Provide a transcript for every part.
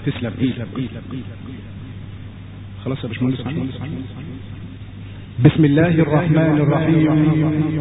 تسلم. خلاص يا باشمهندس. بسم الله الرحمن الرحيم.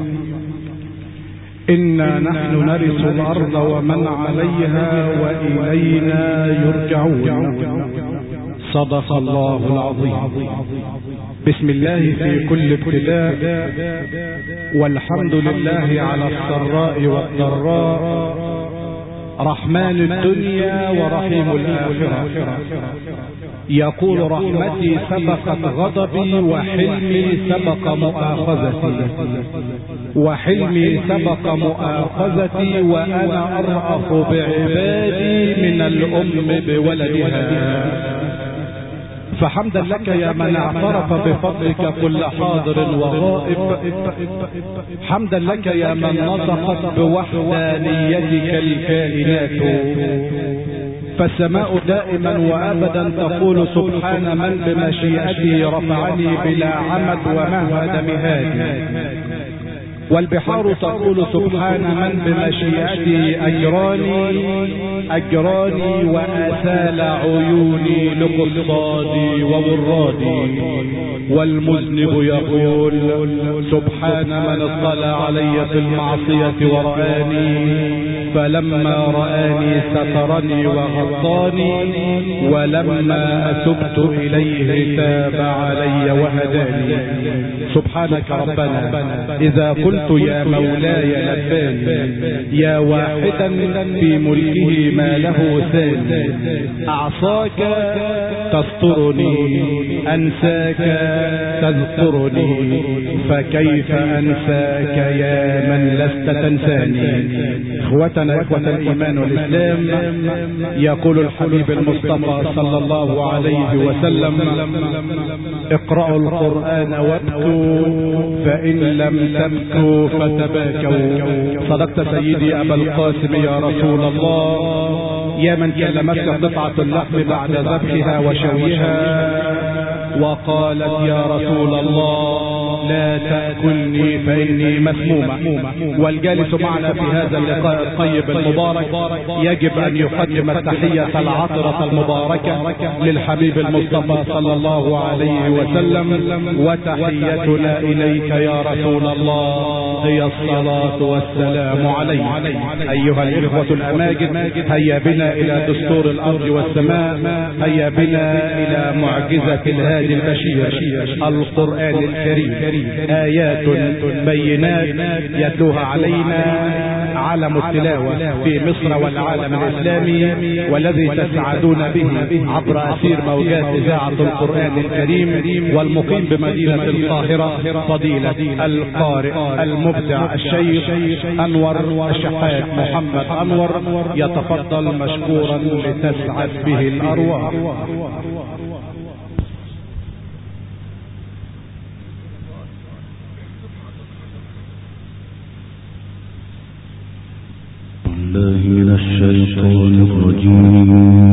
إنا نحن نرث الأرض ومن عليها وإلينا يرجعون. صدق الله العظيم. بسم الله في كل ابتلاء، والحمد لله على السراء والضراء، رحمن الدنيا ورحيم الآخرة. يقول رحمتي سبقت غضبي، وحلمي سبق مؤاخذتي، وحلمي سبق مؤاخذتي، وأنا أرأف بعبادي من الأم بولدها. فحمدا لك يا من اعترف بفضلك كل حاضر وغائب، حمدا لك يا من نطقت بوحدانيتك الكائنات. فالسماء دائما وابدا تقول سبحان من بمشيئته رفعني بلا عمد ومهد مهادي. والبحار تقول سبحان من بمشيئته أجراني وآسال عيوني لقصادي وورادي. والمذنب يقول سبحان من اطلع علي في المعصية ورآني، فلما رآني سترني وغطاني، ولما أتبت إليه تاب علي وهداني. سبحانك ربنا إذا قلت يا مولاي لباني، يا واحدا في ملكه ما له ثاني. أعصاك تسترني، أنساك تذكرني، فكيف أنساك يا من لست تنساني. إخوتنا إخوة الإيمان والإسلام، يقول الحبيب المصطفى صلى الله عليه وسلم: اقرأوا القرآن وابكوا، فإن لم تبكوا فتباكوا. صدقت سيدي أبا القاسم يا رسول الله، يا من كلمتك قطعة اللحم بعد ذبحها وشويها وقالت يا رسول الله لا تأكلني فإني مسمومة. والجالس معنا في هذا اللقاء الطيب المبارك يجب أن يقدم التحية العطرة المباركة للحبيب المصطفى صلى الله عليه وسلم. وتحيتنا إليك يا رسول الله هي الصلاة والسلام عليك. أيها الإخوة الأماجد، هيا بنا إلى دستور الأرض والسماء، هيا بنا إلى معجزة الهادي البشير القرآن الكريم. آيات بينات يتلوها علينا عالم التلاوة في مصر والعالم الإسلامي، والذي تسعدون به عبر أثير موجات إذاعة القرآن الكريم. والمقيم بمدينة القاهرة فضيلة القارئ المبدع الشيخ أنور الشحات محمد أنور، يتفضل مشكورا لتسعد به الأرواح. من الشيطان الرجيم.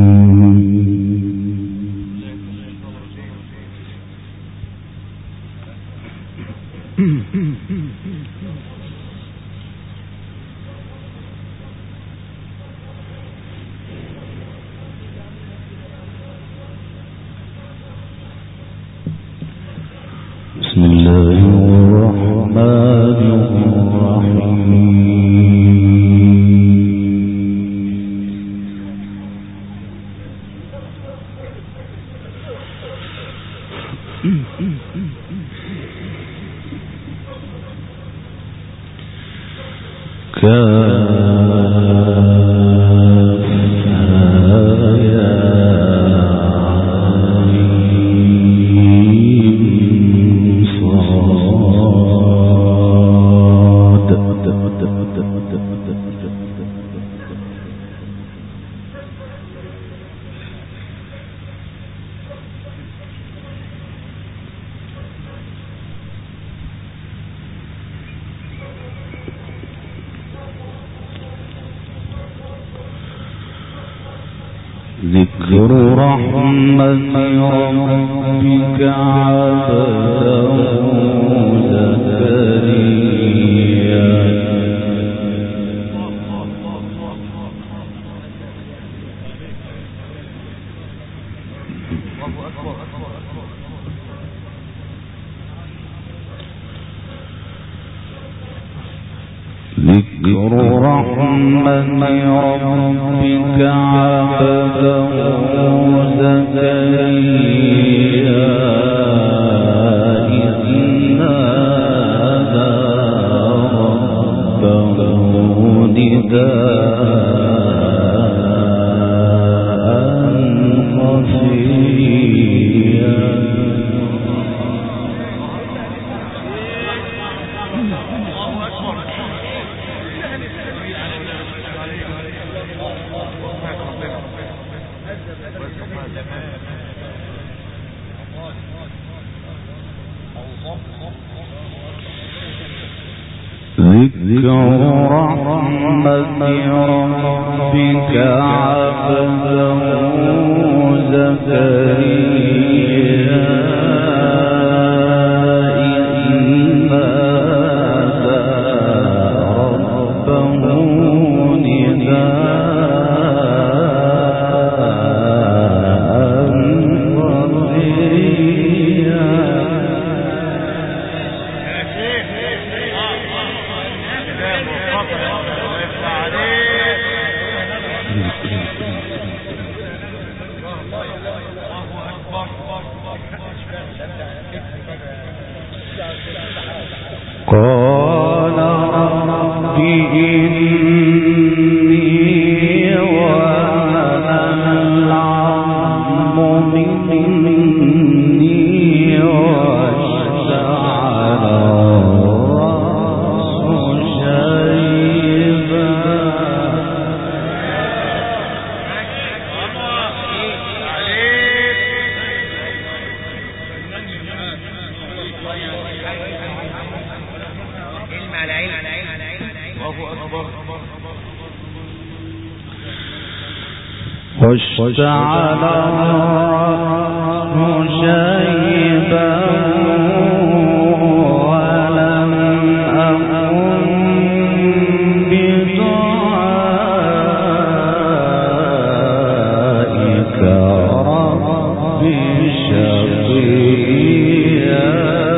بسم الله الرحمن الرحيم. ذكر رحمة ربك عبده زكريا. واشتعل الرأس شيبا ولم أكن بدعائك رب شقيا.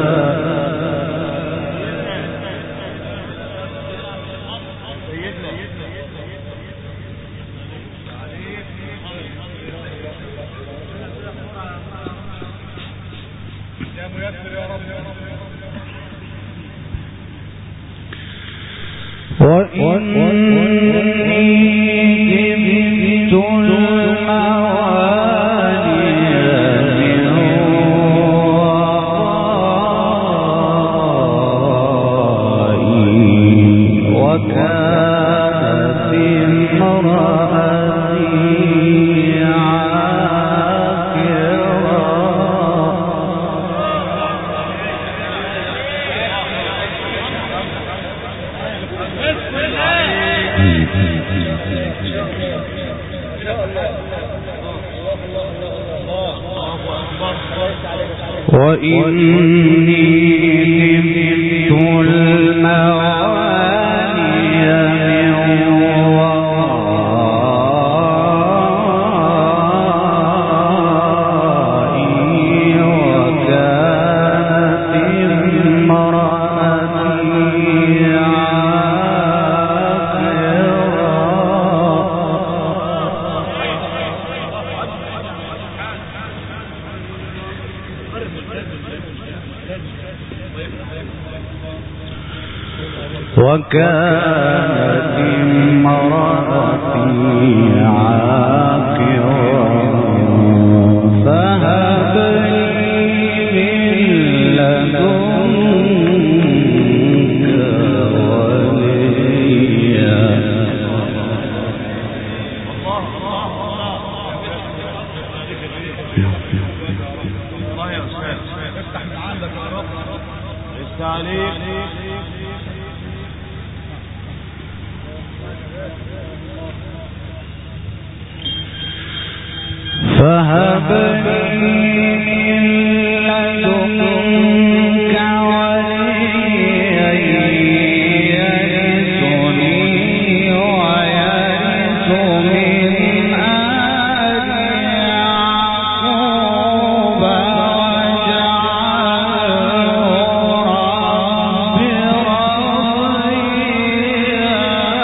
وكانت امرأتي عاقرا فهب لي من لدنك وليا. الله يا أستاذ افتح من عندك يا رب. التعليق فهب لي لدنك وليا يرثني ويرث من آل يعقوب واجعله رب رضيا.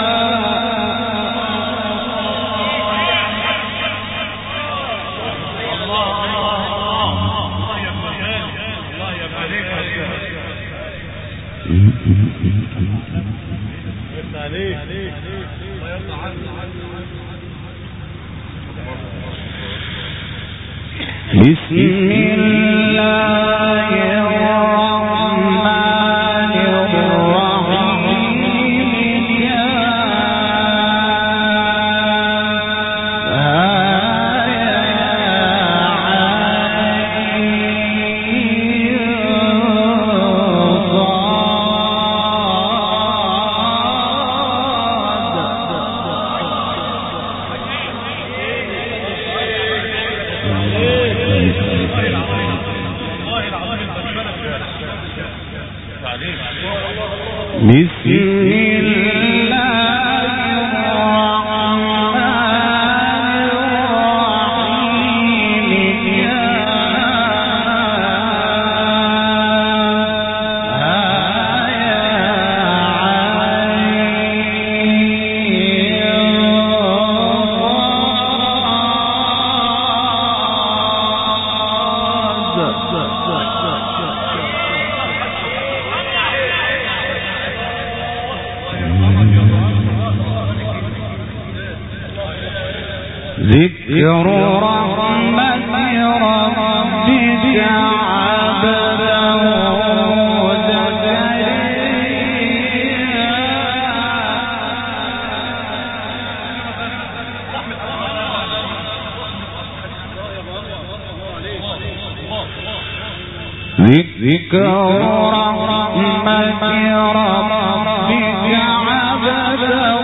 ذكر رحمة ربك عبده ذكر رحمة ربك عبده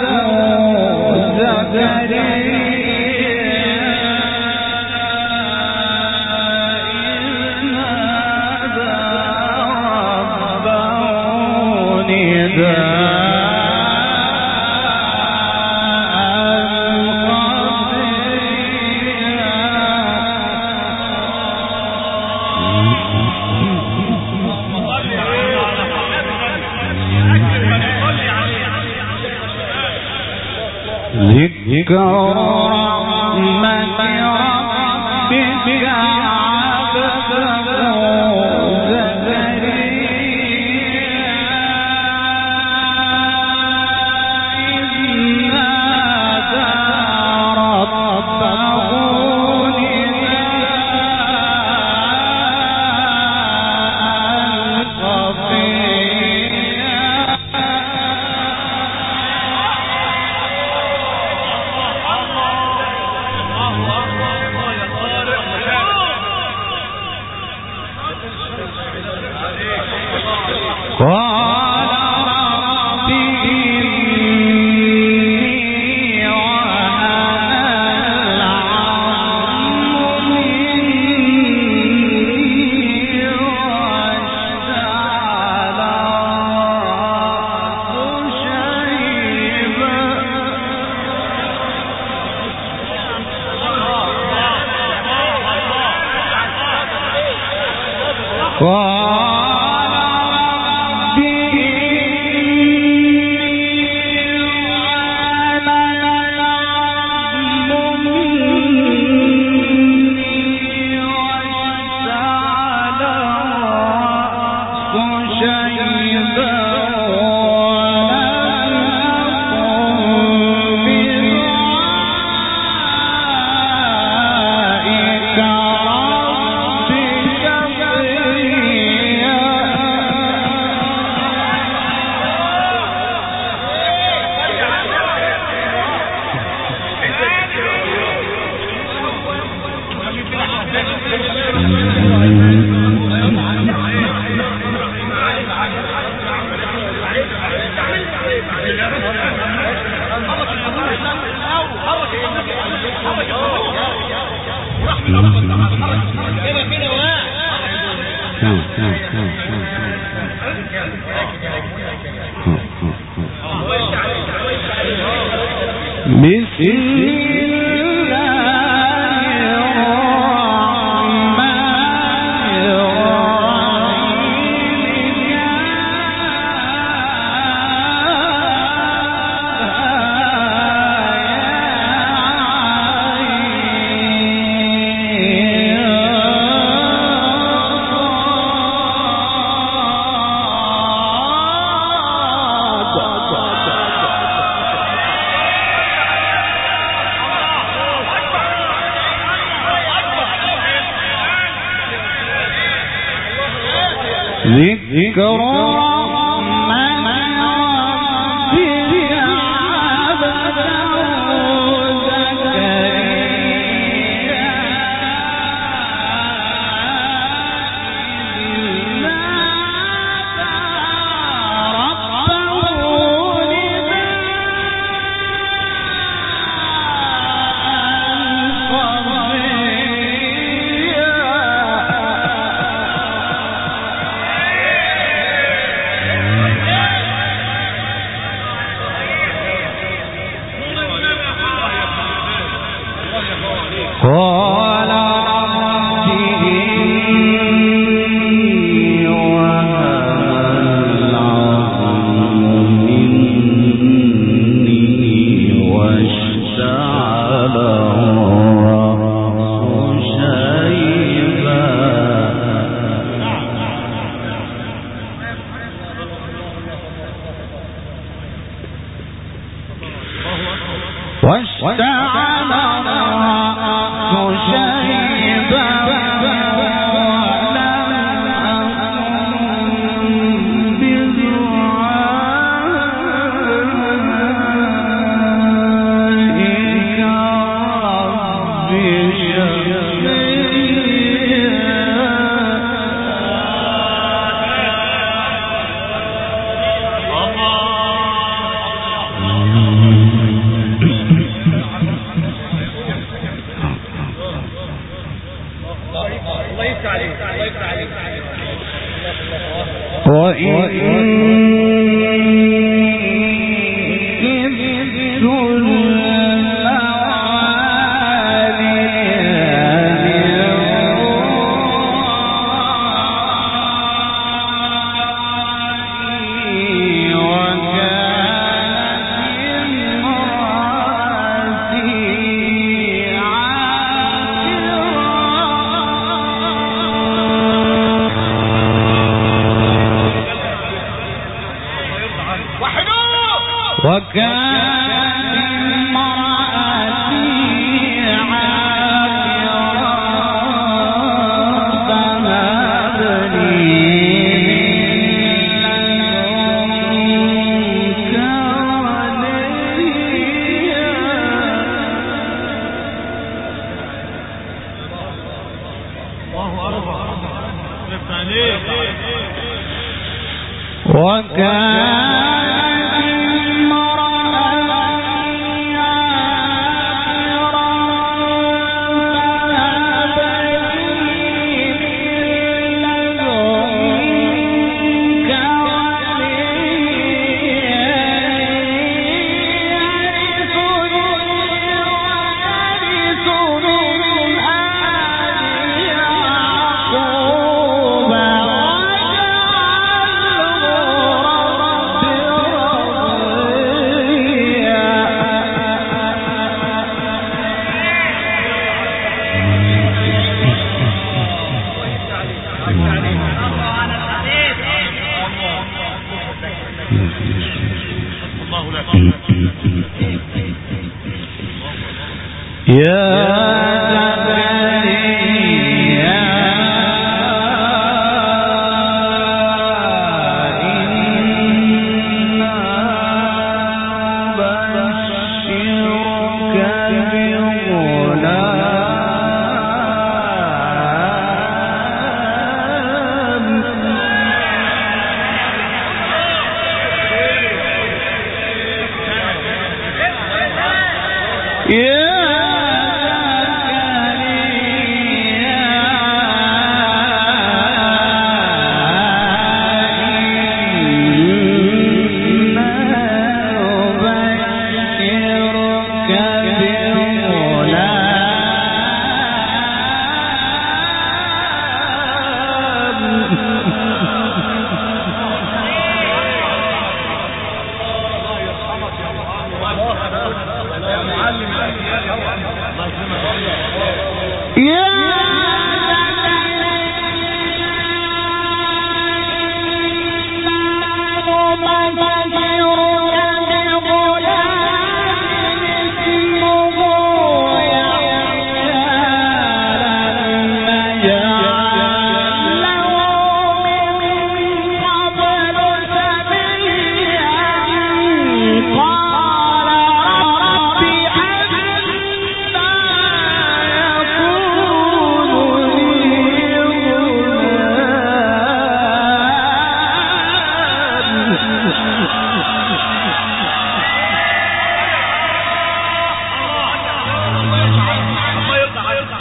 ذكر رحمة ربك عبده ذكر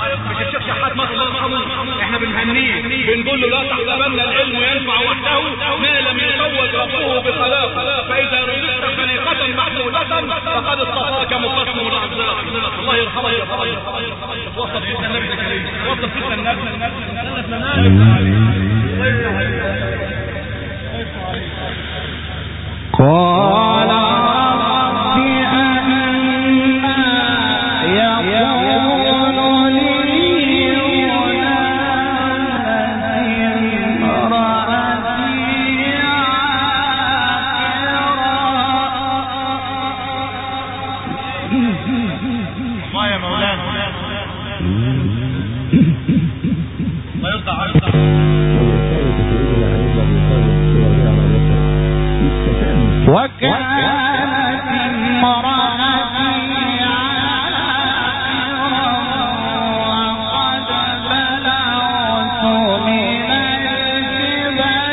مش الشيخ شحات مات الله يرحمه، احنا بنهنيه بنقول له لا تحسبن العلم ينفع وحده ما لم يزوج ربه بخلاق، فاذا رزقت خليقه محموده فقد اصطفاك مقسم الاعزاء. الله يرحمه يا فضل. وصف سيدنا النبي الكريم، وصف سيدنا النبي. قال رب أنا يقول لي امرأتي الله يا مولانا الله يرضى عنك. وكانت امرأتي عاقرا وقد بلغت من الكبر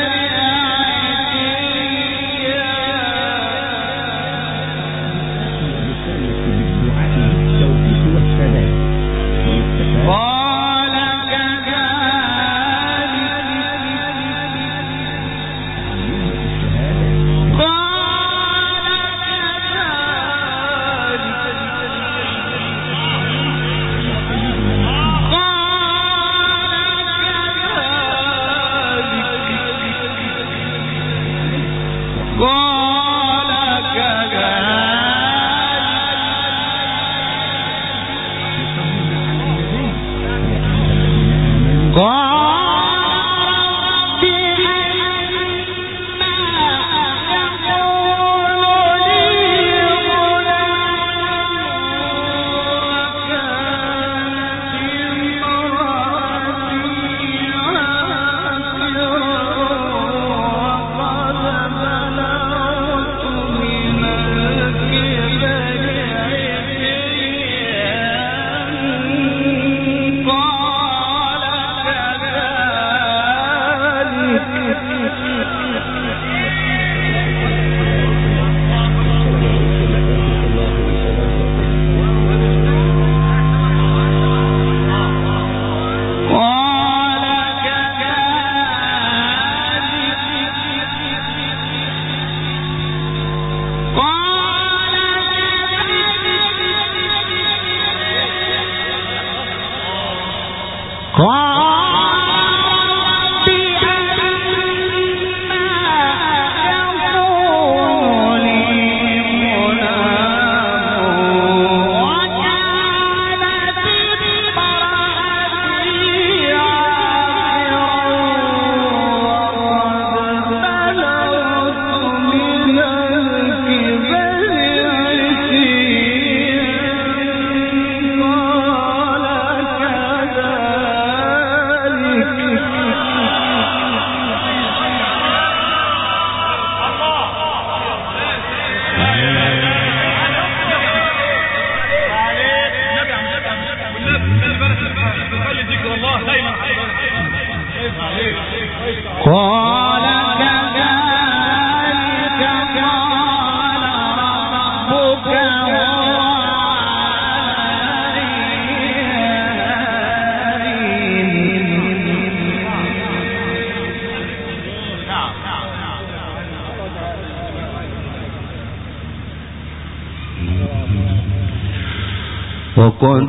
وقد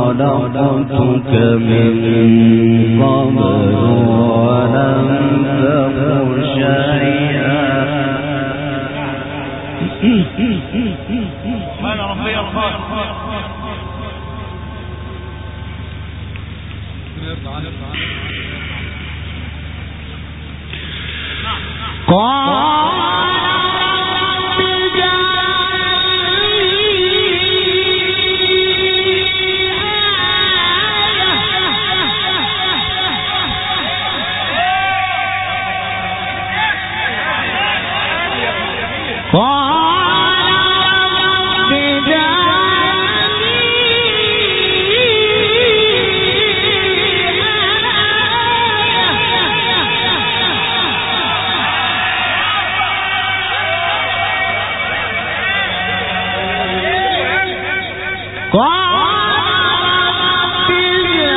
خلقتك من قبل ولم تك شيئا. سبحان ربي الخالق. قال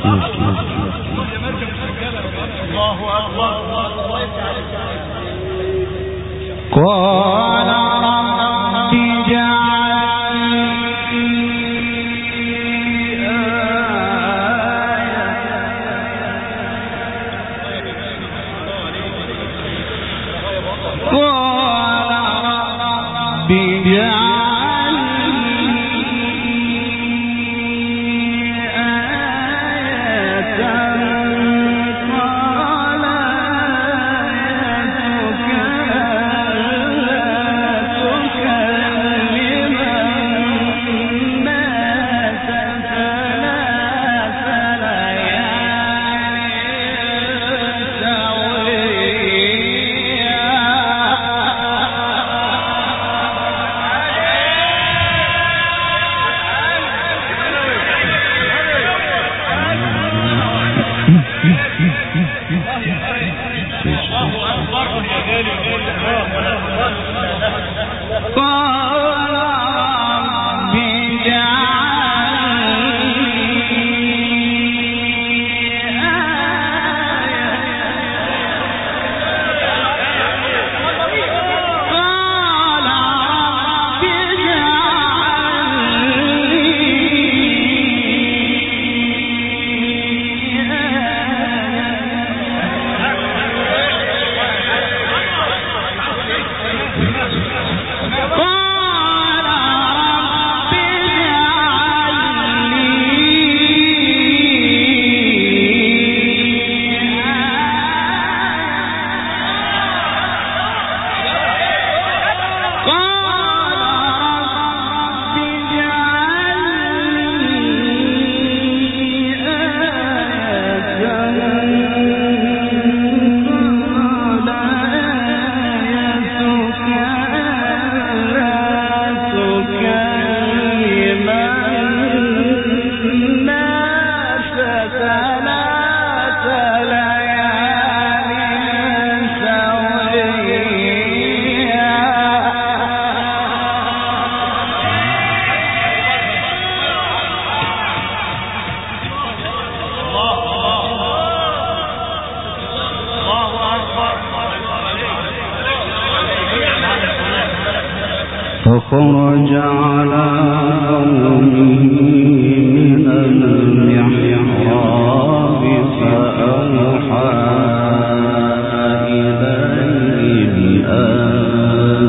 قال رب اجعل فخرج على قومه من المحراب فأوحى إليهم أن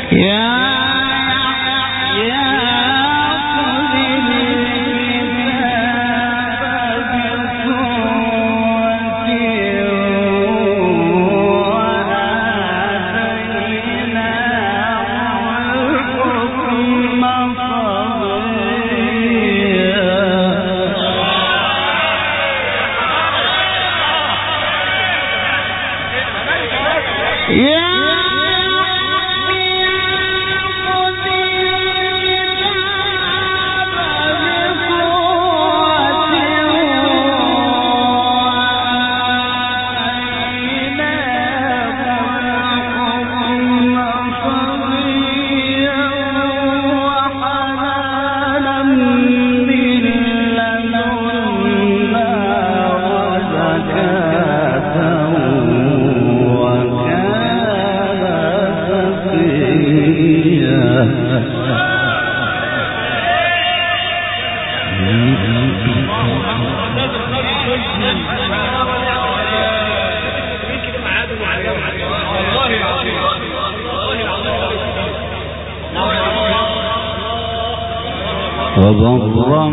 وبرا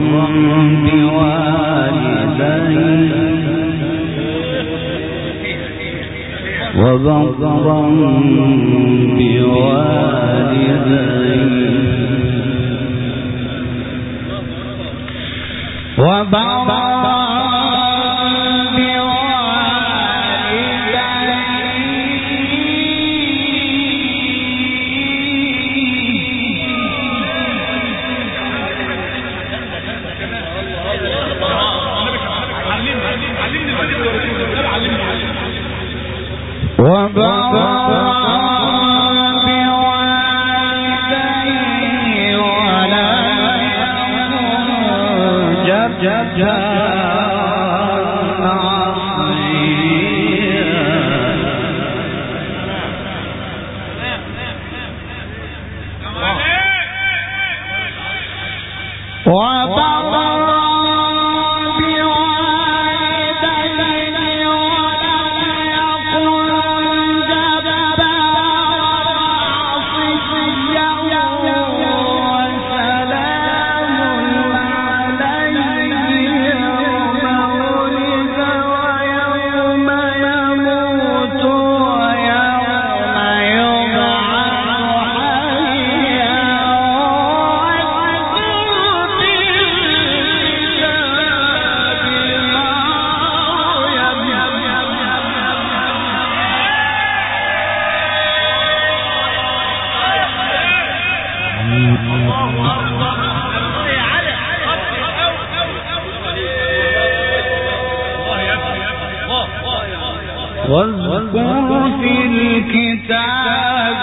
واذكر في الكتاب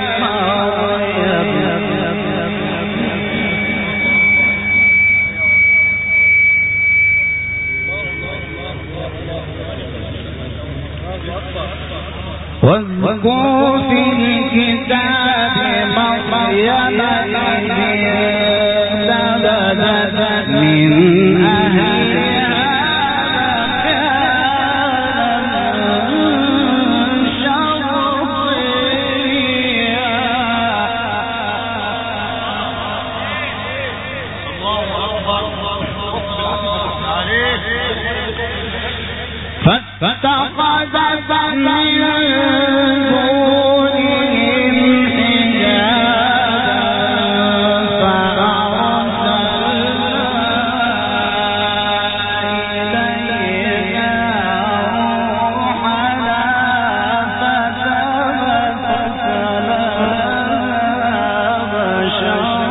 مريم انتبذت من أهلها فاتخذت من دونهم حجابا فأرسلنا إليها روحنا فتمثل لها بشرا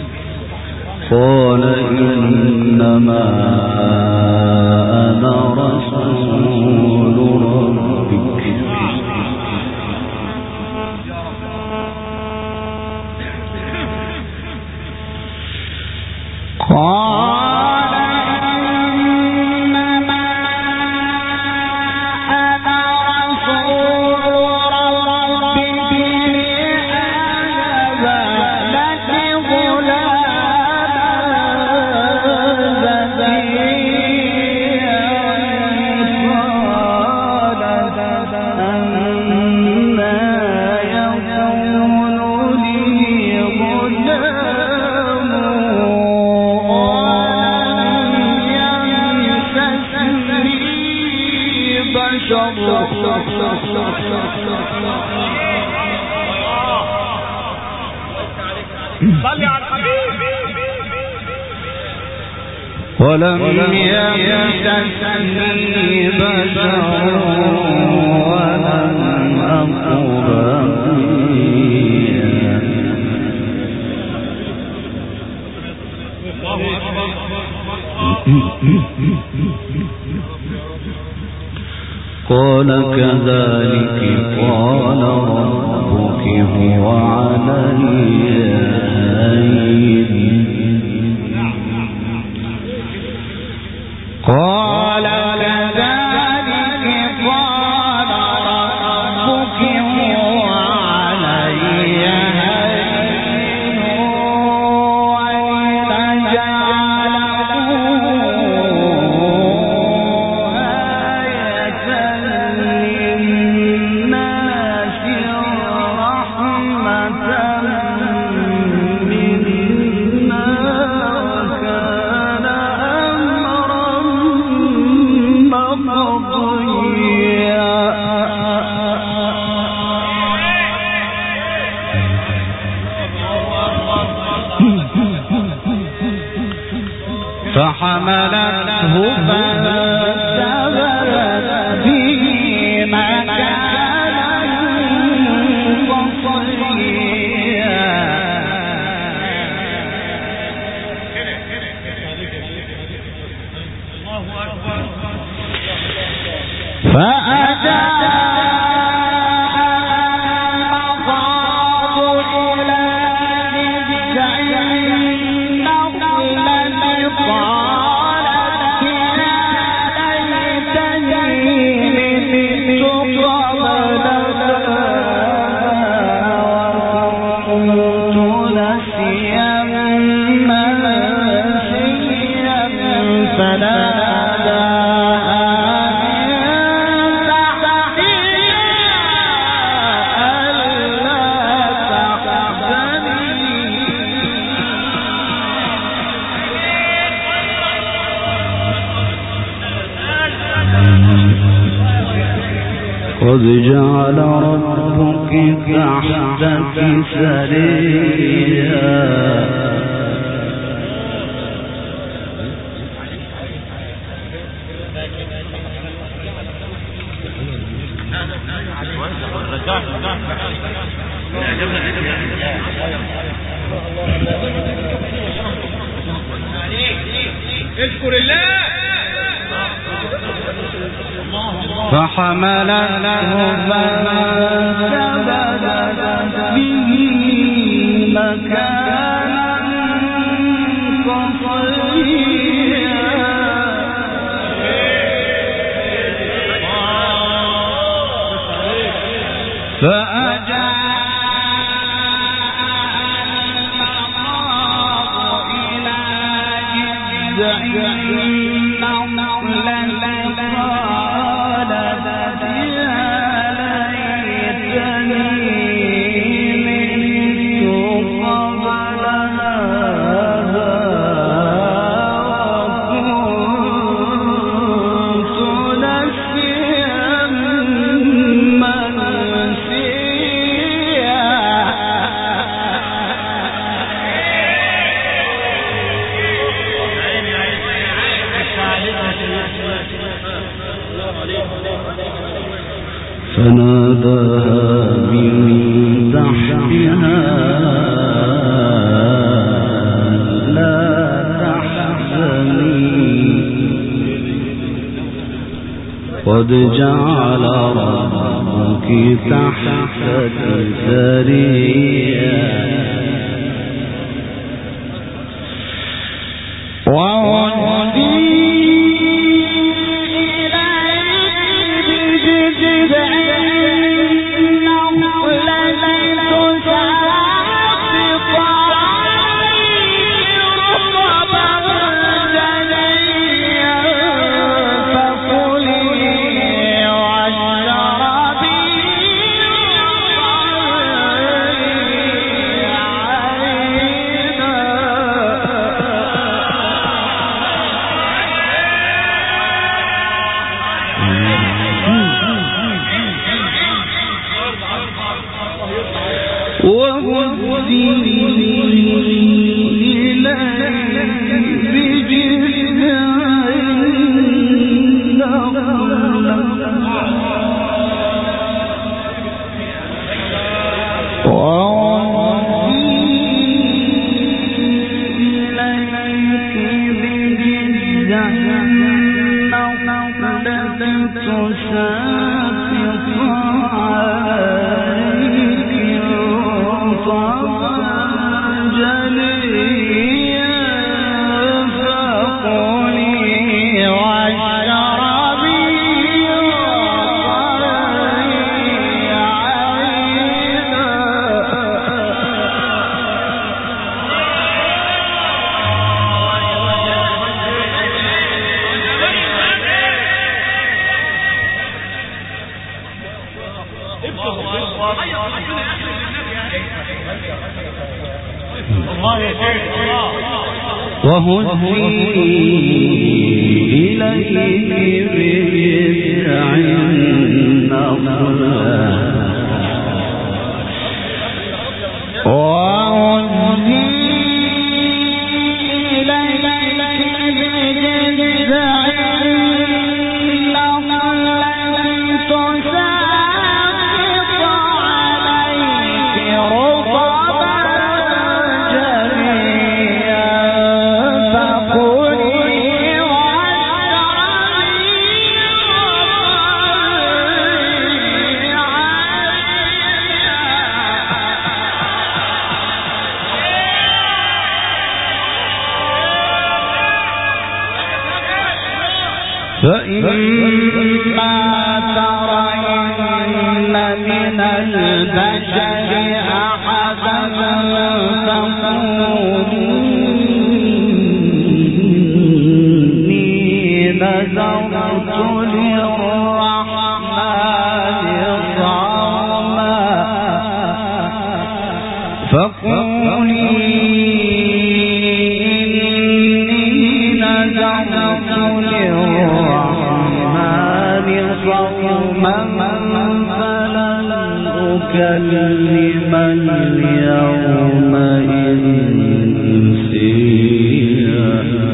قال إنما أنا صلي على الحبيب. ولم يمسسني بشر ولم أك بغيا. قال كذلك قال ربك هو علي هين. قال كذلك قال ربك هو علي هين ولنجعله آية للناس ورحمة منا وكان فحملته فانتبذت به مكانا قصيا. قد جعل ربك تحتك سريا. اذكر الله. فحملته فانتبذت به مكانا قصيا. فأجاء المخاض إلى جذع النخلة قالت يا ليتني مت قبل هذا وكنت نسيا منسيا. فناداها من تحتها لا تحزني قد جعل ربك تحتك سريا. وهزي إليك بجذع النخلة فإما ترين من البشر أحدا فقولي نذرت للرحمن صوما فقولي فلن أكلم اليوم إنسيا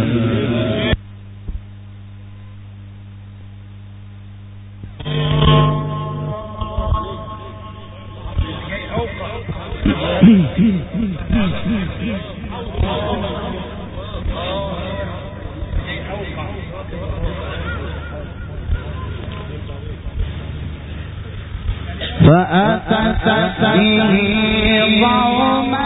فأتت به ضوما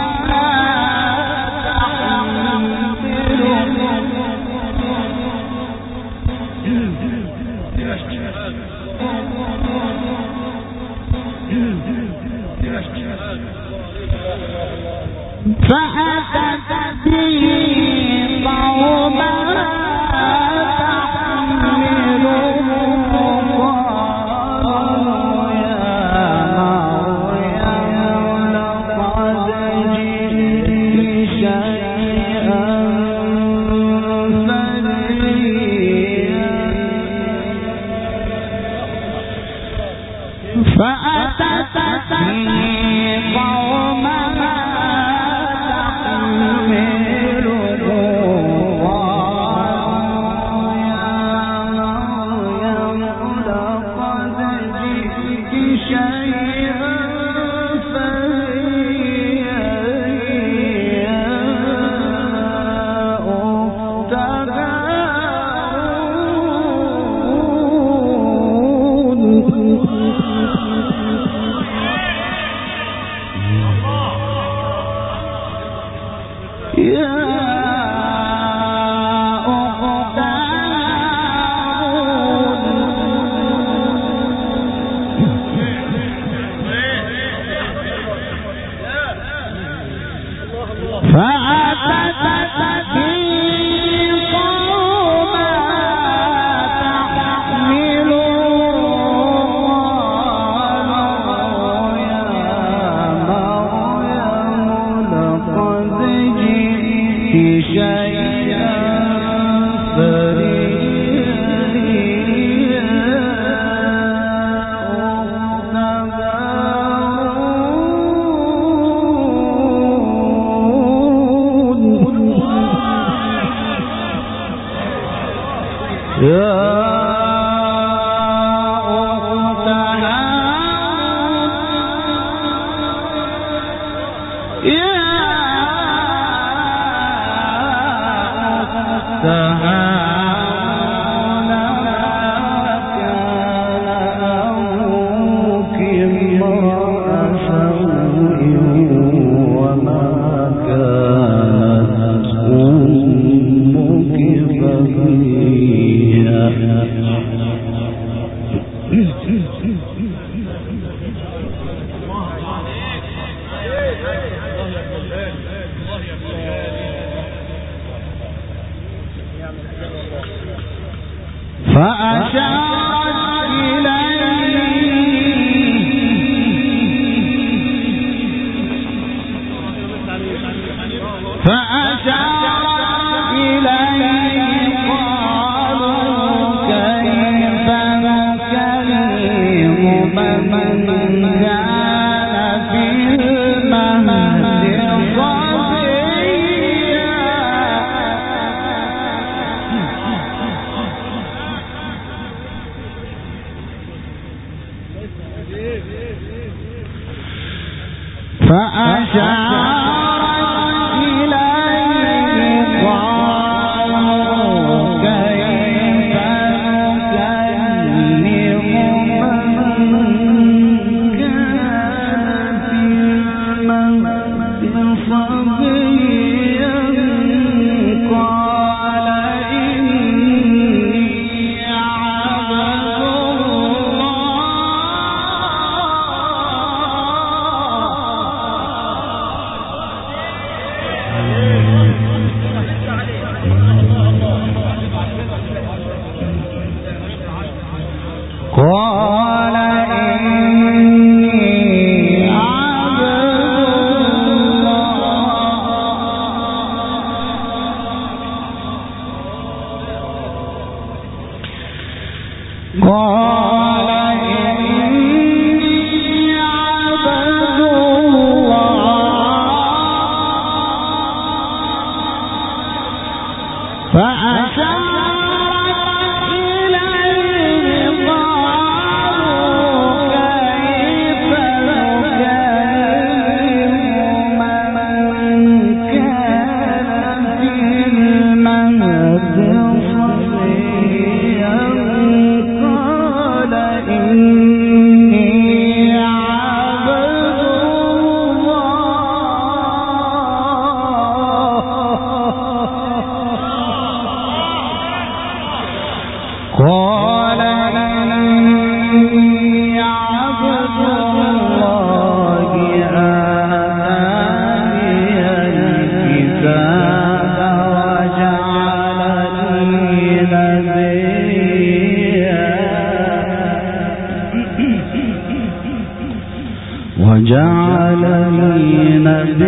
وجعلني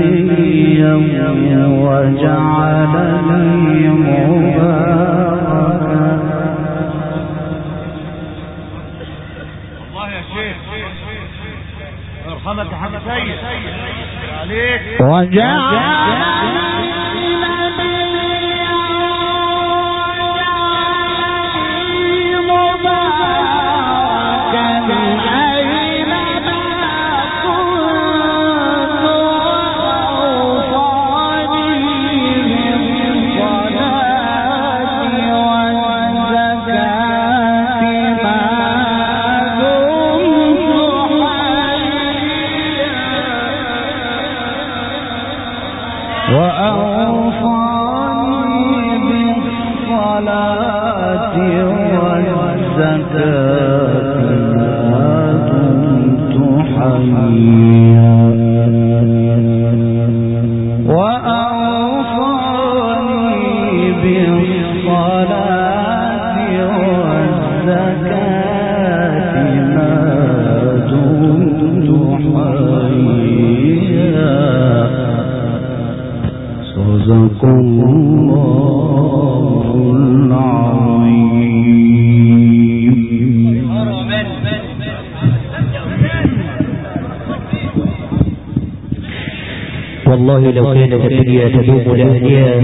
نبيا وجعلني مباركا. الله يا شيخ ارحمك يا حمد سيد عليك. وجعلني والله لو كانت الدنيا تدوم لأهلها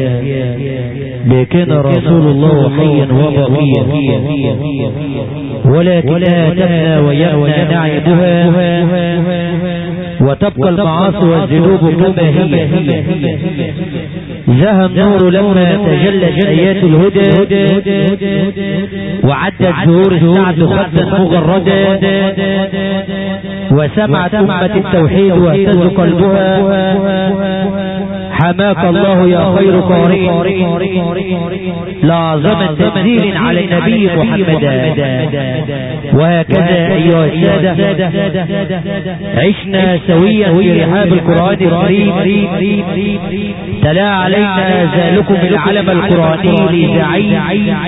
لكان رسول الله حيا وبقيا، ولكنها تبنى ويبنى نعيدها وتبقى المعاصي والذنوب كما هي. ذهب نور لما تجلت آيات الهدى وعدت زهور السعد خدا مغردا، وسمعت أمة التوحيد واهتز قلبها. حماك الله يا خير قارئ لعظم تنزيل على النبي محمد. وهكذا أيها السادة عشنا سويا في رحاب القرآن الكريم. تلا علينا ذلكم العلم القرآني لزعيم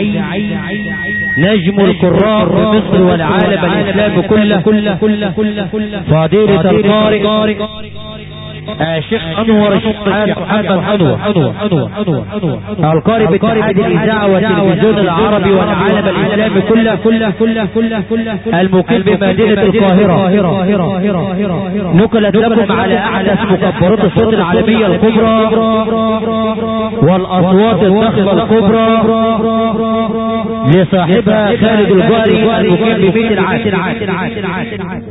نجم القراء في مصر والعالم الإسلام كله فضيلة القارئ الشيخ أنور الشيخ محمد أنور القارئ بتعهد الإذاعة والتلفزيون العربي والعالم الإسلامي كله المقيم بمدينة القاهرة. نقلت لكم على أحدث مكبرات الصوت العالمية الكبرى والأصوات الضخمة الكبرى لصاحبها خالد الجاري المقيم ببيت العاشر.